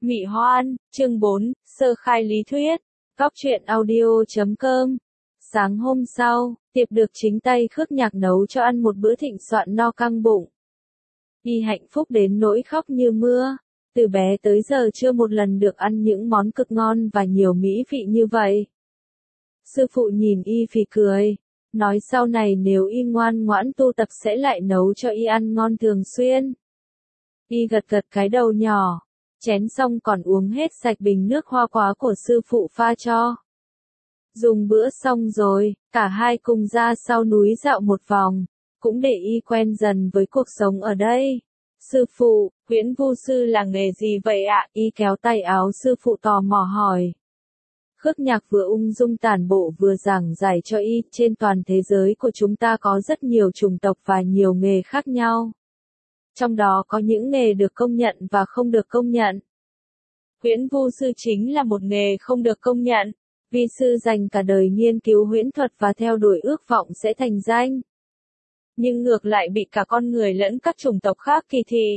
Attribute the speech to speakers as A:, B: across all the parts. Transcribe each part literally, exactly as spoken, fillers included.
A: Mị Hoan, chương bốn, sơ khai lý thuyết. Cóc truyện audio chấm com. Sáng hôm sau, Tiệp được chính tay Khước Nhạc nấu cho ăn một bữa thịnh soạn no căng bụng. Y hạnh phúc đến nỗi khóc như mưa. Từ bé tới giờ chưa một lần được ăn những món cực ngon và nhiều mỹ vị như vậy. Sư phụ nhìn Y phì cười, nói sau này nếu Y ngoan ngoãn tu tập sẽ lại nấu cho Y ăn ngon thường xuyên. Y gật gật cái đầu nhỏ, chén xong còn uống hết sạch bình nước hoa quả của sư phụ pha cho. Dùng bữa xong rồi, cả hai cùng ra sau núi dạo một vòng, cũng để Y quen dần với cuộc sống ở đây. Sư phụ, Huyễn Vu sư là nghề gì vậy ạ? Y kéo tay áo sư phụ tò mò hỏi. Khước Nhạc vừa ung dung tản bộ vừa giảng giải cho Y, trên toàn thế giới của chúng ta có rất nhiều chủng tộc và nhiều nghề khác nhau. Trong đó có những nghề được công nhận và không được công nhận. Huyễn Vu sư chính là một nghề không được công nhận. Vi sư dành cả đời nghiên cứu huyễn thuật và theo đuổi ước vọng sẽ thành danh. Nhưng ngược lại bị cả con người lẫn các chủng tộc khác kỳ thị,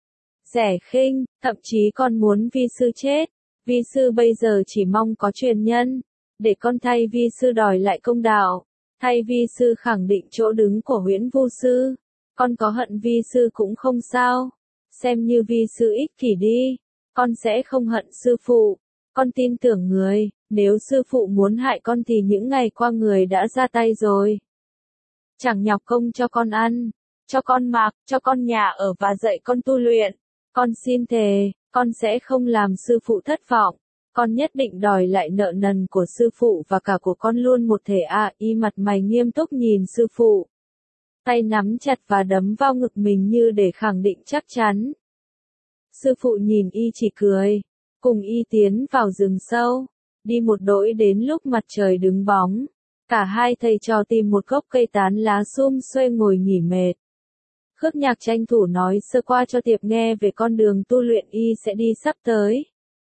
A: rẻ khinh, thậm chí còn muốn vi sư chết. Vi sư bây giờ chỉ mong có truyền nhân, để con thay vi sư đòi lại công đạo, thay vi sư khẳng định chỗ đứng của Huyễn Vu sư. Con có hận vi sư cũng không sao, xem như vi sư ích kỷ đi, con sẽ không hận sư phụ. Con tin tưởng người, nếu sư phụ muốn hại con thì những ngày qua người đã ra tay rồi. Chẳng nhọc công cho con ăn, cho con mặc, cho con nhà ở và dạy con tu luyện. Con xin thề, con sẽ không làm sư phụ thất vọng. Con nhất định đòi lại nợ nần của sư phụ và cả của con luôn một thể à. Y mặt mày nghiêm túc nhìn sư phụ, tay nắm chặt và đấm vào ngực mình như để khẳng định chắc chắn. Sư phụ nhìn Y chỉ cười, cùng Y tiến vào rừng sâu, đi một đỗi đến lúc mặt trời đứng bóng. Cả hai thầy trò tìm một gốc cây tán lá sum xuê ngồi nghỉ mệt. Khước Nhạc tranh thủ nói sơ qua cho Tiệp nghe về con đường tu luyện Y sẽ đi sắp tới.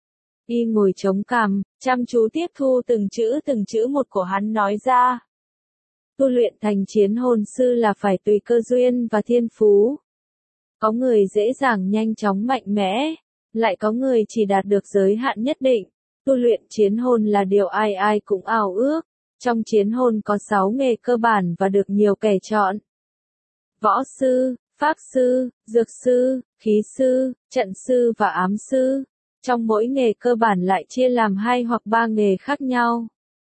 A: Y ngồi chống cằm, chăm chú tiếp thu từng chữ từng chữ một của hắn nói ra. Tu luyện thành chiến hồn sư là phải tùy cơ duyên và thiên phú. Có người dễ dàng nhanh chóng mạnh mẽ, lại có người chỉ đạt được giới hạn nhất định. Tu luyện chiến hồn là điều ai ai cũng ao ước. Trong chiến hồn có sáu nghề cơ bản và được nhiều kẻ chọn. Võ sư, pháp sư, dược sư, khí sư, trận sư và ám sư. Trong mỗi nghề cơ bản lại chia làm hai hoặc ba nghề khác nhau.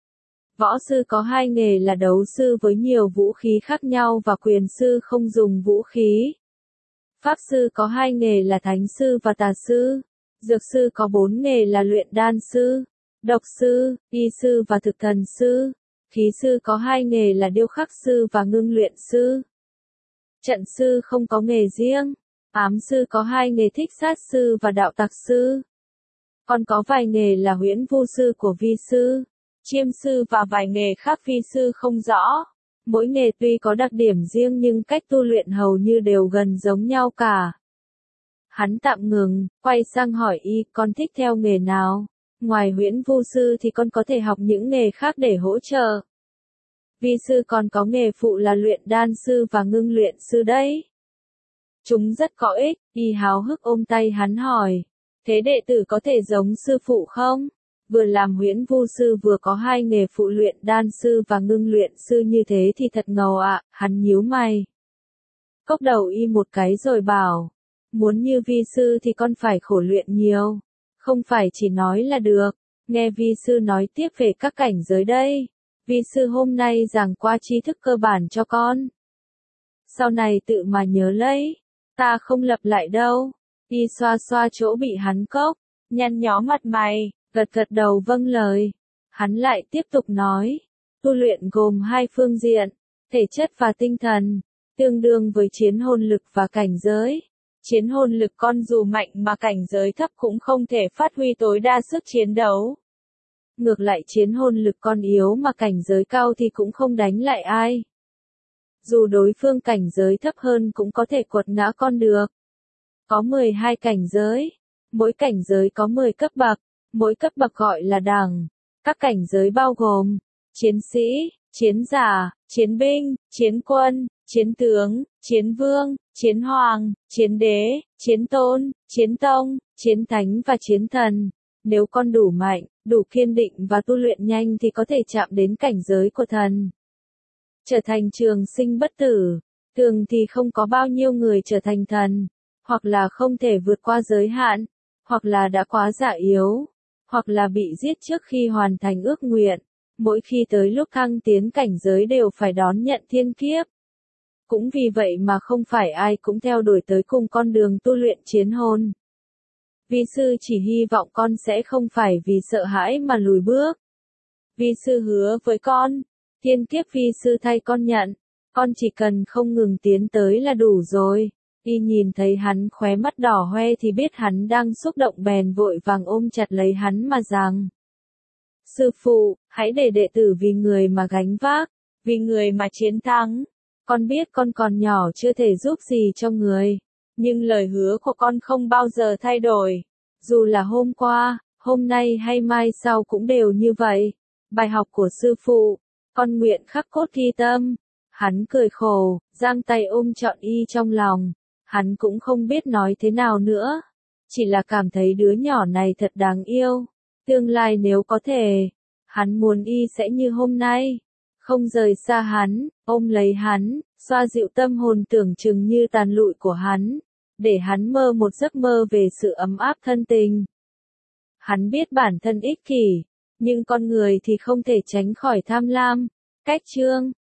A: Võ sư có hai nghề là đấu sư với nhiều vũ khí khác nhau và quyền sư không dùng vũ khí. Pháp sư có hai nghề là thánh sư và tà sư. Dược sư có bốn nghề là luyện đan sư, độc sư, y sư và thực thần sư. Khí sư có hai nghề là điêu khắc sư và ngưng luyện sư. Trận sư không có nghề riêng. Ám sư có hai nghề thích sát sư và đạo tặc sư. Còn có vài nghề là Huyễn Vu sư của vi sư, chiêm sư và vài nghề khác vi sư không rõ. Mỗi nghề tuy có đặc điểm riêng nhưng cách tu luyện hầu như đều gần giống nhau cả. Hắn tạm ngừng, quay sang hỏi Y, con thích theo nghề nào? Ngoài Huyễn Vu sư thì con có thể học những nghề khác để hỗ trợ. Vi sư còn có nghề phụ là luyện đan sư và ngưng luyện sư đấy. Chúng rất có ích. Y háo hức ôm tay hắn hỏi. Thế đệ tử có thể giống sư phụ không? Vừa làm Huyễn Vu sư vừa có hai nghề phụ luyện đan sư và ngưng luyện sư như thế thì thật ngầu ạ. Hắn nhíu mày, cốc đầu Y một cái rồi bảo. Muốn như vi sư thì con phải khổ luyện nhiều. Không phải chỉ nói là được. Nghe vi sư nói tiếp về các cảnh giới đây. Vi sư hôm nay giảng qua tri thức cơ bản cho con. Sau này tự mà nhớ lấy. Ta không lặp lại đâu. Y xoa xoa chỗ bị hắn cốc, nhăn nhó mặt mày, gật gật đầu vâng lời. Hắn lại tiếp tục nói. Tu luyện gồm hai phương diện, thể chất và tinh thần, tương đương với chiến hồn lực và cảnh giới. Chiến hồn lực con dù mạnh mà cảnh giới thấp cũng không thể phát huy tối đa sức chiến đấu. Ngược lại chiến hồn lực con yếu mà cảnh giới cao thì cũng không đánh lại ai. Dù đối phương cảnh giới thấp hơn cũng có thể quật ngã con được. Có mười hai cảnh giới. Mỗi cảnh giới có mười cấp bậc. Mỗi cấp bậc gọi là đẳng. Các cảnh giới bao gồm chiến sĩ, chiến giả, chiến binh, chiến quân, chiến tướng, chiến vương, chiến hoàng, chiến đế, chiến tôn, chiến tông, chiến thánh và chiến thần. Nếu con đủ mạnh, đủ kiên định và tu luyện nhanh thì có thể chạm đến cảnh giới của thần. Trở thành trường sinh bất tử. Thường thì không có bao nhiêu người trở thành thần, hoặc là không thể vượt qua giới hạn, hoặc là đã quá già yếu, hoặc là bị giết trước khi hoàn thành ước nguyện. Mỗi khi tới lúc thăng tiến cảnh giới đều phải đón nhận thiên kiếp. Cũng vì vậy mà không phải ai cũng theo đuổi tới cùng con đường tu luyện chiến hồn. Vi sư chỉ hy vọng con sẽ không phải vì sợ hãi mà lùi bước. Vi sư hứa với con, thiên kiếp vi sư thay con nhận, con chỉ cần không ngừng tiến tới là đủ rồi. Y nhìn thấy hắn khóe mắt đỏ hoe thì biết hắn đang xúc động bèn vội vàng ôm chặt lấy hắn mà rằng: Sư phụ, hãy để đệ tử vì người mà gánh vác, vì người mà chiến thắng. Con biết con còn nhỏ chưa thể giúp gì cho người, nhưng lời hứa của con không bao giờ thay đổi. Dù là hôm qua, hôm nay hay mai sau cũng đều như vậy. Bài học của sư phụ, con nguyện khắc cốt ghi tâm. Hắn cười khổ, giang tay ôm trọn y trong lòng. Hắn cũng không biết nói thế nào nữa. Chỉ là cảm thấy đứa nhỏ này thật đáng yêu. Tương lai nếu có thể, hắn muốn y sẽ như hôm nay. Không rời xa hắn, ôm lấy hắn, xoa dịu tâm hồn tưởng chừng như tàn lụi của hắn. Để hắn mơ một giấc mơ về sự ấm áp thân tình. Hắn biết bản thân ích kỷ, nhưng con người thì không thể tránh khỏi tham lam. Cách chương